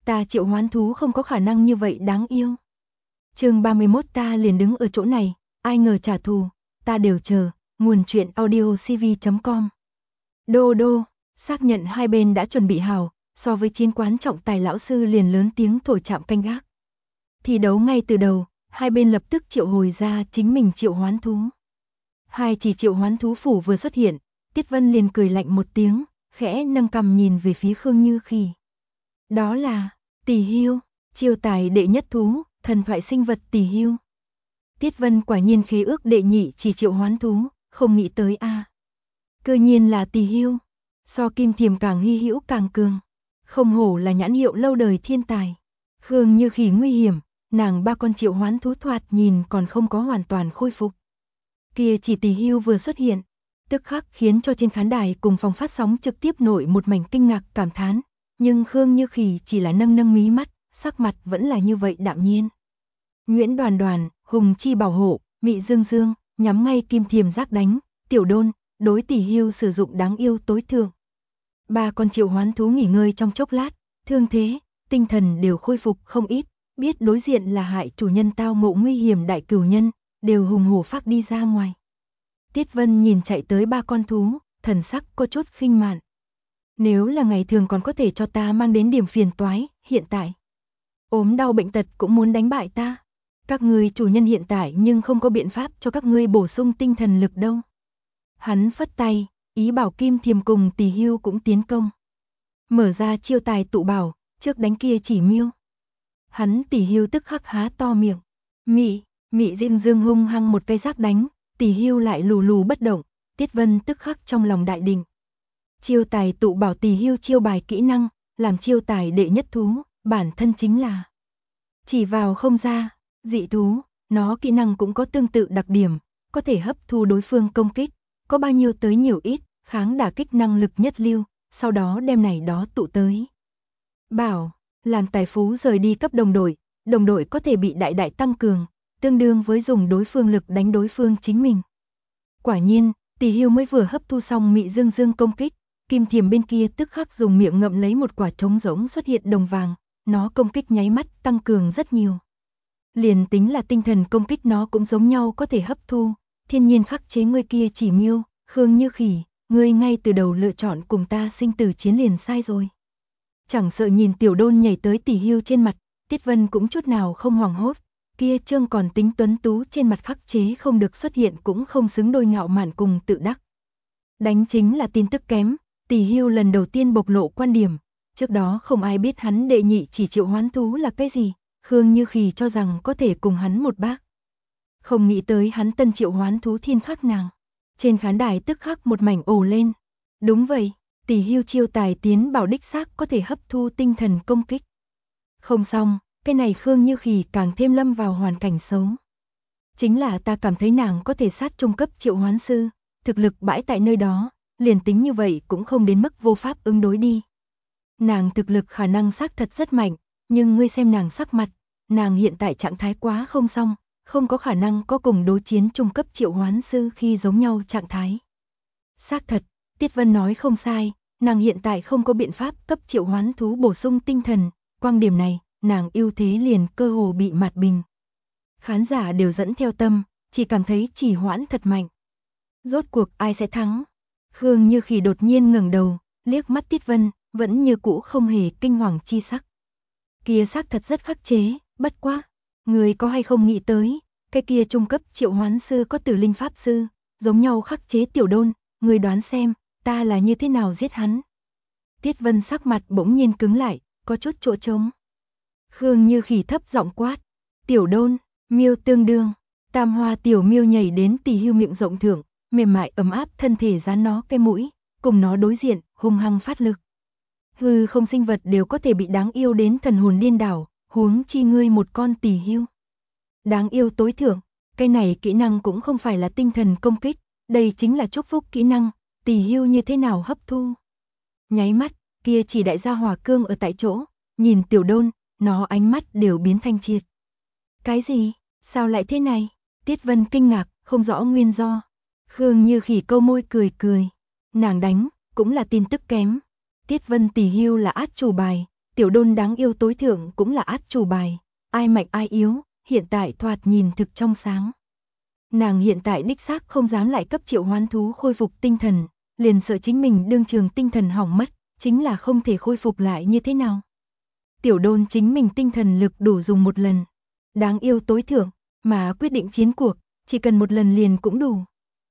Ta triệu hoán thú không có khả năng như vậy đáng yêu. Chương 31 ta liền đứng ở chỗ này, ai ngờ trả thù, ta đều chờ, nguồn truyện audiocv.com. Đô đô, xác nhận hai bên đã chuẩn bị hào, so với chiến quán trọng tài lão sư liền lớn tiếng thổi chạm canh gác. Thi đấu ngay từ đầu, hai bên lập tức triệu hồi ra chính mình triệu hoán thú. Hai chỉ triệu hoán thú phủ vừa xuất hiện, Tiết Vân liền cười lạnh một tiếng, khẽ nâng cằm nhìn về phía Khương Như Khỉ. Đó là Tỷ Hưu, chiêu tài đệ nhất thú, thần thoại sinh vật Tỷ Hưu. Tiết Vân quả nhiên khế ước đệ nhị chỉ triệu hoán thú, không nghĩ tới a. Cơ nhiên là Tỷ Hưu, so kim thiềm càng hy hữu càng cường. Không hổ là nhãn hiệu lâu đời thiên tài. Khương Như Khỉ nguy hiểm, nàng ba con triệu hoán thú thoạt nhìn còn không có hoàn toàn khôi phục. Kia chỉ Tỷ Hưu vừa xuất hiện, tức khắc khiến cho trên khán đài cùng phòng phát sóng trực tiếp nổi một mảnh kinh ngạc cảm thán, nhưng Khương Như Khỉ chỉ là nâng nâng mí mắt, sắc mặt vẫn là như vậy đạm nhiên. Nguyễn Đoàn Đoàn, Hùng Chi bảo hộ, Mị Dương Dương, nhắm ngay kim thiềm giác đánh, Tiểu Đôn, đối Tỷ Hưu sử dụng đáng yêu tối thượng. Ba con triệu hoán thú nghỉ ngơi trong chốc lát, thương thế, tinh thần đều khôi phục không ít, biết đối diện là hại chủ nhân tao ngộ nguy hiểm đại cửu nhân, đều hùng hổ phát đi ra ngoài. Tiết Vân nhìn chạy tới ba con thú, thần sắc có chút khinh mạn. Nếu là ngày thường còn có thể cho ta mang đến điểm phiền toái, hiện tại ốm đau bệnh tật cũng muốn đánh bại ta. Các ngươi chủ nhân hiện tại nhưng không có biện pháp cho các ngươi bổ sung tinh thần lực đâu. Hắn phất tay, ý bảo kim thiềm cùng Tỷ Hưu cũng tiến công. Mở ra chiêu tài tụ bảo, trước đánh kia chỉ miêu. Hắn Tỷ Hưu tức khắc há to miệng. Mị Dương Dương hung hăng một cây giác đánh, Tỷ Hưu lại lù lù bất động, Tiết Vân tức khắc trong lòng đại định. Chiêu tài tụ bảo Tỷ Hưu chiêu bài kỹ năng, làm chiêu tài đệ nhất thú, bản thân chính là chỉ vào không ra, dị thú, nó kỹ năng cũng có tương tự đặc điểm, có thể hấp thu đối phương công kích, có bao nhiêu tới nhiều ít, kháng đả kích năng lực nhất lưu, sau đó đem này đó tụ tới. Bảo, làm tài phú rời đi cấp đồng đội có thể bị đại đại tăng cường, tương đương với dùng đối phương lực đánh đối phương chính mình. Quả nhiên, Tỷ Hưu mới vừa hấp thu xong Mị Dương Dương công kích, kim thiềm bên kia tức khắc dùng miệng ngậm lấy một quả trống rỗng xuất hiện đồng vàng, nó công kích nháy mắt tăng cường rất nhiều. Liền tính là tinh thần công kích nó cũng giống nhau có thể hấp thu, thiên nhiên khắc chế ngươi kia chỉ miêu, Khương Như Khỉ, ngươi ngay từ đầu lựa chọn cùng ta sinh tử chiến liền sai rồi. Chẳng sợ nhìn Tiểu Đôn nhảy tới Tỷ Hưu trên mặt, Tiết Vân cũng chút nào không hoảng hốt, kia trương còn tính tuấn tú trên mặt khắc chế không được xuất hiện cũng không xứng đôi ngạo mạn cùng tự đắc. Đánh chính là tin tức kém, Tỷ Hưu lần đầu tiên bộc lộ quan điểm, trước đó không ai biết hắn đệ nhị chỉ triệu hoán thú là cái gì, Khương Như Khỉ cho rằng có thể cùng hắn một bác. Không nghĩ tới hắn tân triệu hoán thú thiên khắc nàng. Trên khán đài tức khắc một mảnh ồ lên. Đúng vậy, Tỷ Hưu chiêu tài tiến bảo đích xác có thể hấp thu tinh thần công kích. Không xong, cái này Khương Như Khỉ càng thêm lâm vào hoàn cảnh xấu. Chính là ta cảm thấy nàng có thể sát trung cấp triệu hoán sư, thực lực bãi tại nơi đó, liền tính như vậy cũng không đến mức vô pháp ứng đối đi. Nàng thực lực khả năng xác thật rất mạnh, nhưng ngươi xem nàng sắc mặt, nàng hiện tại trạng thái quá không xong, không có khả năng có cùng đối chiến trung cấp triệu hoán sư khi giống nhau trạng thái. Xác thật, Tiết Vân nói không sai, nàng hiện tại không có biện pháp cấp triệu hoán thú bổ sung tinh thần, quang điểm này, nàng ưu thế liền cơ hồ bị mạt bình. Khán giả đều dẫn theo tâm, chỉ cảm thấy chỉ hoãn thật mạnh. Rốt cuộc ai sẽ thắng? Khương Như Khỉ đột nhiên ngẩng đầu, liếc mắt Tiết Vân, vẫn như cũ không hề kinh hoàng chi sắc. Kia xác thật rất khắc chế, bất quá, người có hay không nghĩ tới, cái kia trung cấp triệu hoán sư có tử linh pháp sư, giống nhau khắc chế Tiểu Đôn, người đoán xem, ta là như thế nào giết hắn. Tiết Vân sắc mặt bỗng nhiên cứng lại, có chút chỗ trống. Khương Như Khỉ thấp giọng quát, Tiểu Đôn, miêu tương đương, tam hoa tiểu miêu nhảy đến Tỷ Hưu miệng rộng thưởng, mềm mại ấm áp thân thể dán nó cái mũi, cùng nó đối diện, hung hăng phát lực. Hư không sinh vật đều có thể bị đáng yêu đến thần hồn điên đảo, huống chi ngươi một con Tỷ Hưu. Đáng yêu tối thượng, cái này kỹ năng cũng không phải là tinh thần công kích, đây chính là chúc phúc kỹ năng, Tỷ Hưu như thế nào hấp thu. Nháy mắt, kia chỉ đại gia hỏa cương ở tại chỗ, nhìn Tiểu Đôn, nó ánh mắt đều biến thanh triệt. Cái gì? Sao lại thế này? Tiết Vân kinh ngạc, không rõ nguyên do. Khương Như Khỉ câu môi cười cười. Nàng đánh, cũng là tin tức kém. Tiết Vân Tỷ Hưu là át chủ bài, Tiểu Đôn đáng yêu tối thượng cũng là át chủ bài, ai mạnh ai yếu, hiện tại thoạt nhìn thực trong sáng. Nàng hiện tại đích xác không dám lại cấp Triệu Hoán thú khôi phục tinh thần, liền sợ chính mình đương trường tinh thần hỏng mất, chính là không thể khôi phục lại như thế nào. Tiểu Đôn chính mình tinh thần lực đủ dùng một lần, đáng yêu tối thượng, mà quyết định chiến cuộc, chỉ cần một lần liền cũng đủ.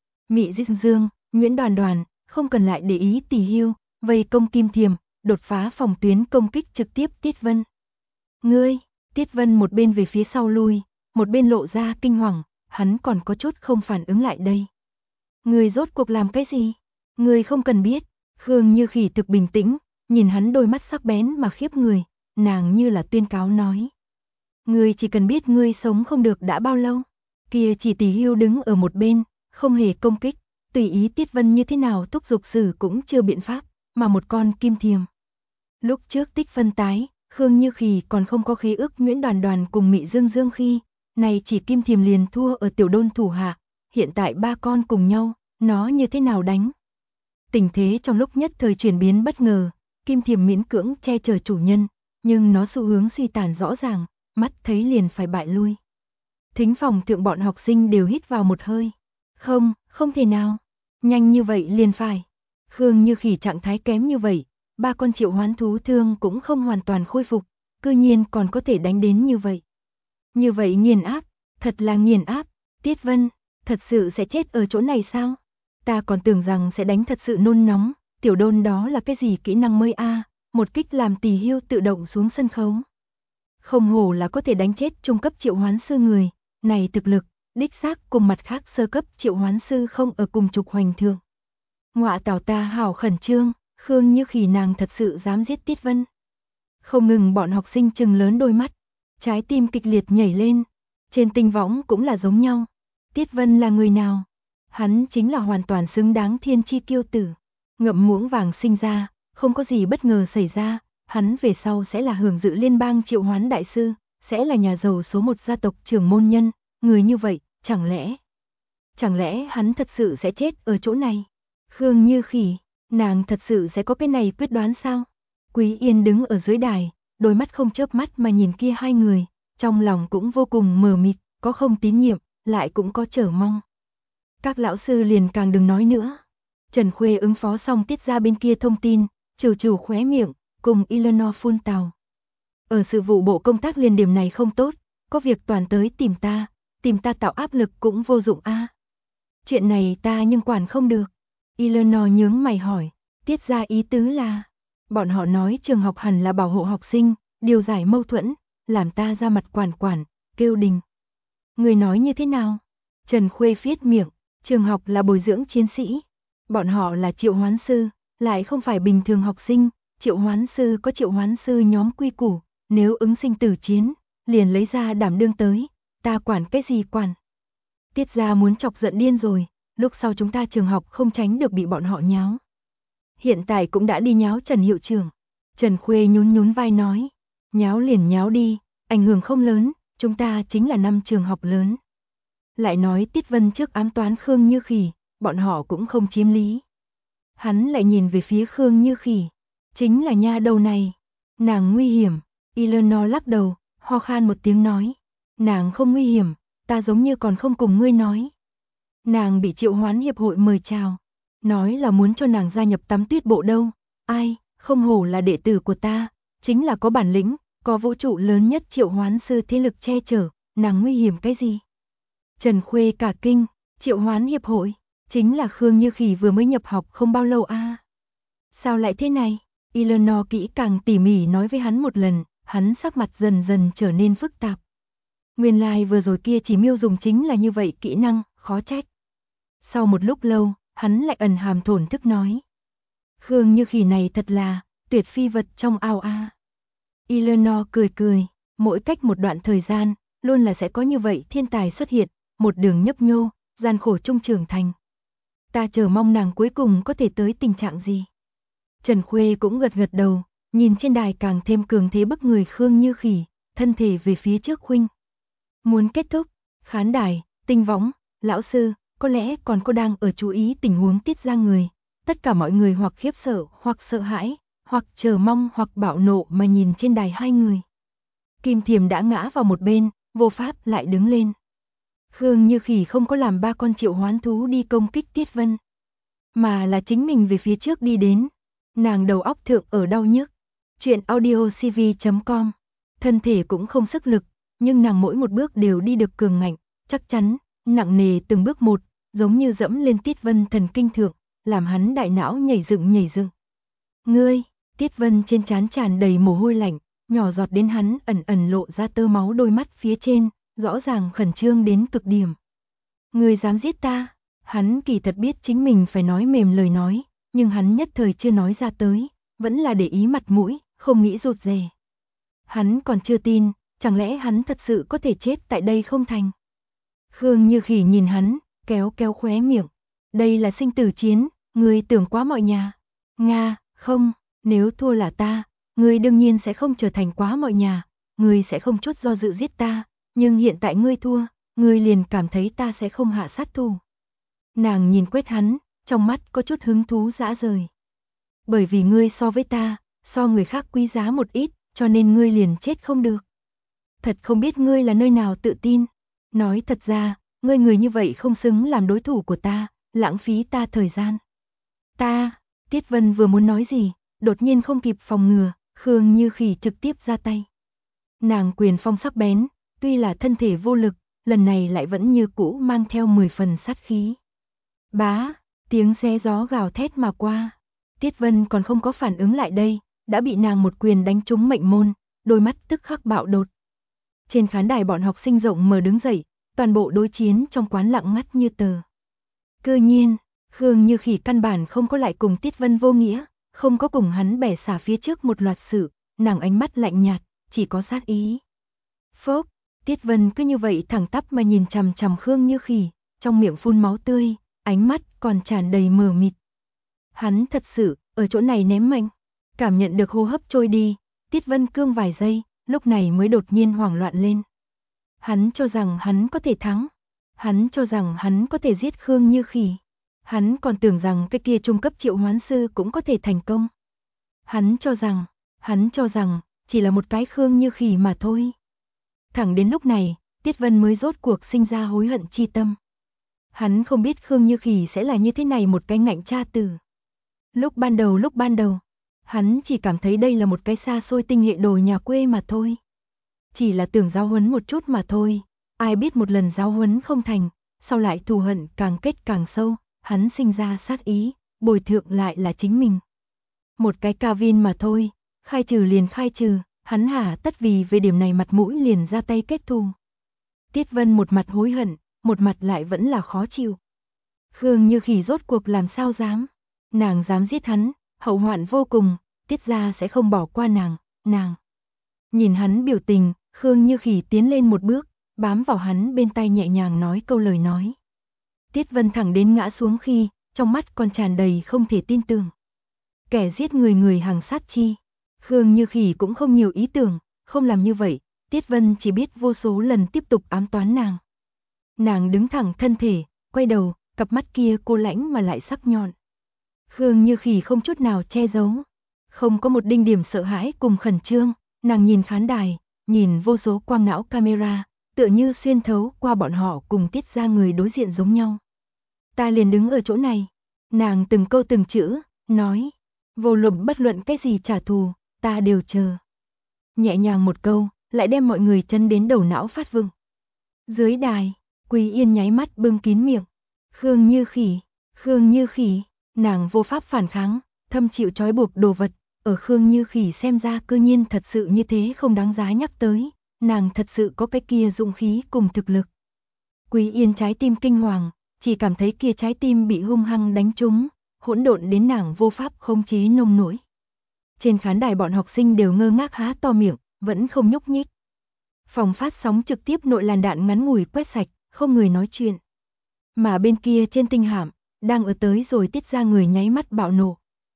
Mị Dương, Nguyễn Đoàn Đoàn, không cần lại để ý Tỷ Hưu, vây công Kim Thiềm, đột phá phòng tuyến công kích trực tiếp Tiết Vân. Ngươi, Tiết Vân một bên về phía sau lui, một bên lộ ra kinh hoàng, hắn còn có chút không phản ứng lại đây. Ngươi rốt cuộc làm cái gì? Ngươi không cần biết. Khương Như Khỉ thực bình tĩnh, nhìn hắn đôi mắt sắc bén mà khiếp người, nàng như là tuyên cáo nói. Ngươi chỉ cần biết ngươi sống không được đã bao lâu. Kia chỉ Tỷ Hưu đứng ở một bên, không hề công kích, tùy ý Tiết Vân như thế nào thúc giục xử cũng chưa biện pháp, mà một con Kim Thiềm. Lúc trước tích phân tái, Khương Như Khỉ còn không có khí ức Nguyễn Đoàn Đoàn cùng Mị Dương khi, này chỉ Kim Thiềm liền thua ở Tiểu Đôn thủ hạ, hiện tại ba con cùng nhau, nó như thế nào đánh? Tình thế trong lúc nhất thời chuyển biến bất ngờ, Kim Thiềm miễn cưỡng che chở chủ nhân, nhưng nó xu hướng suy tàn rõ ràng, mắt thấy liền phải bại lui. Thính phòng thượng bọn học sinh đều hít vào một hơi. Không thể nào, nhanh như vậy liền phải. Khương Như Khỉ trạng thái kém như vậy, ba con Triệu Hoán thú thương cũng không hoàn toàn khôi phục, cư nhiên còn có thể đánh đến như vậy. Như vậy nghiền áp, thật là nghiền áp, Tiết Vân, thật sự sẽ chết ở chỗ này sao? Ta còn tưởng rằng sẽ đánh thật sự nôn nóng, Tiểu Đôn đó là cái gì kỹ năng mới a? Một kích làm Tỷ Hưu tự động xuống sân khấu. Không hổ là có thể đánh chết trung cấp Triệu Hoán sư người, này thực lực, đích xác cùng mặt khác sơ cấp Triệu Hoán sư không ở cùng trục hoành thượng. Ngọa tảo ta hảo khẩn trương, Khương Như Khỉ nàng thật sự dám giết Tiết Vân. Không ngừng bọn học sinh trừng lớn đôi mắt, trái tim kịch liệt nhảy lên, trên tinh võng cũng là giống nhau. Tiết Vân là người nào? Hắn chính là hoàn toàn xứng đáng thiên chi kiêu tử. Ngậm muỗng vàng sinh ra, không có gì bất ngờ xảy ra, hắn về sau sẽ là hưởng dự liên bang Triệu Hoán đại sư, sẽ là nhà giàu số 1 gia tộc trưởng môn nhân, người như vậy, chẳng lẽ hắn thật sự sẽ chết ở chỗ này? Khương Như Khỉ, nàng thật sự sẽ có cái này quyết đoán sao? Quý Yên đứng ở dưới đài, đôi mắt không chớp mắt mà nhìn kia hai người, trong lòng cũng vô cùng mờ mịt, có không tín nhiệm, lại cũng có chờ mong. Các lão sư liền càng đừng nói nữa. Trần Khuê ứng phó xong Tiết ra bên kia thông tin, trừ khóe miệng, cùng Eleanor phun tào. Ở sự vụ bộ công tác liền điểm này không tốt, có việc toàn tới tìm ta tạo áp lực cũng vô dụng a. Chuyện này ta nhưng quản không được. Eleanor nhướng mày hỏi, Tiết ra ý tứ là, bọn họ nói trường học hẳn là bảo hộ học sinh, điều giải mâu thuẫn, làm ta ra mặt quản, kêu đình. Người nói như thế nào? Trần Khuê phiết miệng, trường học là bồi dưỡng chiến sĩ, bọn họ là Triệu Hoán sư, lại không phải bình thường học sinh, Triệu Hoán sư có Triệu Hoán sư nhóm quy củ, nếu ứng sinh tử chiến, liền lấy ra đảm đương tới, ta quản cái gì quản. Tiết ra muốn chọc giận điên rồi, lúc sau chúng ta trường học không tránh được bị bọn họ nháo. Hiện tại cũng đã đi nháo Trần hiệu trưởng. Trần Khuê nhún vai nói, nháo liền nháo đi, ảnh hưởng không lớn, chúng ta chính là 5 trường học lớn. Lại nói Tiết Vân trước ám toán Khương Như Khỉ, bọn họ cũng không chiếm lý. Hắn lại nhìn về phía Khương Như Khỉ, chính là nha đầu này, nàng nguy hiểm. Eleanor lắc đầu, ho khan một tiếng nói, nàng không nguy hiểm, ta giống như còn không cùng ngươi nói. Nàng bị Triệu Hoán hiệp hội mời chào, nói là muốn cho nàng gia nhập Tắm Tuyết bộ đâu. Ai, không hổ là đệ tử của ta, chính là có bản lĩnh, có vũ trụ lớn nhất Triệu Hoán sư thế lực che chở, nàng nguy hiểm cái gì? Trần Khuê cả kinh, Triệu Hoán hiệp hội, chính là Khương Như Khỉ vừa mới nhập học không bao lâu a. Sao lại thế này? Eleanor kỹ càng tỉ mỉ nói với hắn một lần, hắn sắc mặt dần dần trở nên phức tạp. Nguyên lai vừa rồi kia chỉ miêu dùng chính là như vậy kỹ năng, khó trách. Sau một lúc lâu, hắn lại ẩn hàm thổn thức nói. Khương Như Khỉ này thật là, tuyệt phi vật trong ao a. Eleanor cười, mỗi cách một đoạn thời gian, luôn là sẽ có như vậy thiên tài xuất hiện, một đường nhấp nhô, gian khổ trung trưởng thành. Ta chờ mong nàng cuối cùng có thể tới tình trạng gì. Trần Khuê cũng gật đầu, nhìn trên đài càng thêm cường thế bức người Khương Như Khỉ, thân thể về phía trước khuynh. Muốn kết thúc, khán đài, tinh võng, lão sư, có lẽ còn cô đang ở chú ý tình huống Tiết ra người. Tất cả mọi người hoặc khiếp sợ, hoặc sợ hãi, hoặc chờ mong hoặc bạo nộ mà nhìn trên đài hai người. Kim Thiềm đã ngã vào một bên, vô pháp lại đứng lên. Khương Như Khỉ không có làm ba con triệu hoán thú đi công kích Tiết Vân, mà là chính mình về phía trước đi đến. Nàng đầu óc thượng ở đau nhức. Chuyện audiocv.com. Thân thể cũng không sức lực, nhưng nàng mỗi một bước đều đi được cường ngạnh, chắc chắn, nặng nề từng bước một, giống như dẫm lên Tiết Vân thần kinh thượng, làm hắn đại não nhảy dựng nhảy dựng. Ngươi, Tiết Vân trên trán tràn đầy mồ hôi lạnh, nhỏ giọt đến hắn ẩn ẩn lộ ra tơ máu đôi mắt phía trên, rõ ràng khẩn trương đến cực điểm. Ngươi dám giết ta? Hắn kỳ thật biết chính mình phải nói mềm lời nói, nhưng hắn nhất thời chưa nói ra tới, vẫn là để ý mặt mũi, không nghĩ rụt rè. Hắn còn chưa tin, chẳng lẽ hắn thật sự có thể chết tại đây không thành? Khương Như Khỉ nhìn hắn, kéo kéo khóe miệng. Đây là sinh tử chiến, ngươi tưởng quá mọi nhà. Nga, không, nếu thua là ta, ngươi đương nhiên sẽ không trở thành quá mọi nhà, ngươi sẽ không chút do dự giết ta, nhưng hiện tại ngươi thua, ngươi liền cảm thấy ta sẽ không hạ sát thủ. Nàng nhìn quét hắn, trong mắt có chút hứng thú dã rời. Bởi vì ngươi so với ta, so người khác quý giá một ít, cho nên ngươi liền chết không được. Thật không biết ngươi là nơi nào tự tin. Nói thật ra, ngươi người như vậy không xứng làm đối thủ của ta, lãng phí ta thời gian. Ta, Tiết Vân vừa muốn nói gì, đột nhiên không kịp phòng ngừa, Khương Như Khỉ trực tiếp ra tay. Nàng quyền phong sắc bén, tuy là thân thể vô lực, lần này lại vẫn như cũ mang theo 10 phần sát khí. Bá, tiếng xé gió gào thét mà qua. Tiết Vân còn không có phản ứng lại đây, đã bị nàng một quyền đánh trúng mệnh môn, đôi mắt tức khắc bạo đột. Trên khán đài bọn học sinh rộng mở đứng dậy, toàn bộ đối chiến trong quán lặng ngắt như tờ. Cơ nhiên, Khương Như Khỉ căn bản không có lại cùng Tiết Vân vô nghĩa, không có cùng hắn bẻ xả phía trước một loạt sự, nàng ánh mắt lạnh nhạt, chỉ có sát ý. Phốc, Tiết Vân cứ như vậy thẳng tắp mà nhìn chằm chằm Khương Như Khỉ, trong miệng phun máu tươi, ánh mắt còn tràn đầy mờ mịt. Hắn thật sự, ở chỗ này ném mệnh, cảm nhận được hô hấp trôi đi, Tiết Vân cương vài giây, lúc này mới đột nhiên hoảng loạn lên. Hắn cho rằng hắn có thể thắng, hắn cho rằng hắn có thể giết Khương Như Khỉ, hắn còn tưởng rằng cái kia trung cấp triệu hoán sư cũng có thể thành công. Hắn cho rằng, chỉ là một cái Khương Như Khỉ mà thôi. Thẳng đến lúc này, Tiết Vân mới rốt cuộc sinh ra hối hận chi tâm. Hắn không biết Khương Như Khỉ sẽ là như thế này một cái ngạnh cha tử. Lúc ban đầu, hắn chỉ cảm thấy đây là một cái xa xôi tinh hệ đồ nhà quê mà thôi. Chỉ là tưởng giáo huấn một chút mà thôi, ai biết một lần giáo huấn không thành, sau lại thù hận càng kết càng sâu, hắn sinh ra sát ý, bồi thượng lại là chính mình. Một cái Kavin mà thôi, khai trừ liền khai trừ, hắn hả tất vì về điểm này mặt mũi liền ra tay kết thù. Tiết Vân một mặt hối hận, một mặt lại vẫn là khó chịu. Khương Như Khỉ rốt cuộc làm sao dám, nàng dám giết hắn, hậu hoạn vô cùng, Tiết gia sẽ không bỏ qua nàng. Nhìn hắn biểu tình, Khương Như Khỉ tiến lên một bước, bám vào hắn bên tai nhẹ nhàng nói câu lời nói. Tiết Vân thẳng đến ngã xuống khi, trong mắt còn tràn đầy không thể tin tưởng. Kẻ giết người hàng sát chi. Khương Như Khỉ cũng không nhiều ý tưởng, không làm như vậy, Tiết Vân chỉ biết vô số lần tiếp tục ám toán nàng. Nàng đứng thẳng thân thể, quay đầu, cặp mắt kia cô lãnh mà lại sắc nhọn. Khương Như Khỉ không chút nào che giấu, không có một đinh điểm sợ hãi cùng khẩn trương, nàng nhìn khán đài, nhìn vô số quang não camera, tựa như xuyên thấu qua bọn họ cùng Tiết gia người đối diện giống nhau. Ta liền đứng ở chỗ này, nàng từng câu từng chữ, nói, vô luận bất luận cái gì trả thù, ta đều chờ. Nhẹ nhàng một câu, lại đem mọi người chấn đến đầu não phát vừng. Dưới đài, Quý Yên nháy mắt bưng kín miệng. Khương Như Khỉ, nàng vô pháp phản kháng, thâm chịu trói buộc đồ vật, ở Khương Như Khỉ xem ra cư nhiên thật sự như thế không đáng giá nhắc tới, nàng thật sự có cái kia dũng khí cùng thực lực. Quý Yên trái tim kinh hoàng, chỉ cảm thấy kia trái tim bị hung hăng đánh trúng, hỗn độn đến nàng vô pháp khống chế nông nổi. Trên khán đài bọn học sinh đều ngơ ngác há to miệng, vẫn không nhúc nhích. Phòng phát sóng trực tiếp nội làn đạn ngắn ngủi quét sạch, không người nói chuyện. Mà bên kia trên tinh hạm, đang ở tới rồi Tiết gia người nháy mắt bạo nổ.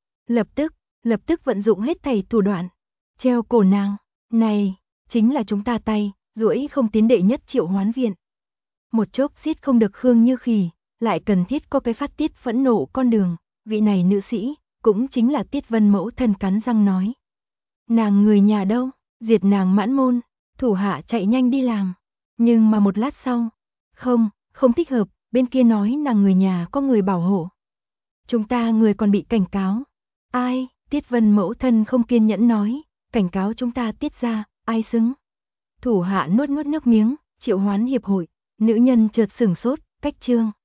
Lập tức vận dụng hết thảy thủ đoạn, treo cổ nàng, này, chính là chúng ta tay, duỗi không tiến đệ nhất triệu hoán viện. Một chốc giết không được Khương Như Khỉ, lại cần thiết có cái phát tiết phẫn nộ con đường, vị này nữ sĩ, cũng chính là Tiết Vân mẫu thân cắn răng nói. Nàng người nhà đâu, diệt nàng mãn môn, thủ hạ chạy nhanh đi làm. Nhưng mà một lát sau, không thích hợp, bên kia nói nàng người nhà có người bảo hộ. Chúng ta người còn bị cảnh cáo. Ai? Tiết Vân mẫu thân không kiên nhẫn nói, cảnh cáo chúng ta Tiết gia, ai xứng? Thủ hạ nuốt nước miếng, triệu hoán hiệp hội, nữ nhân chợt sửng sốt, cách trương.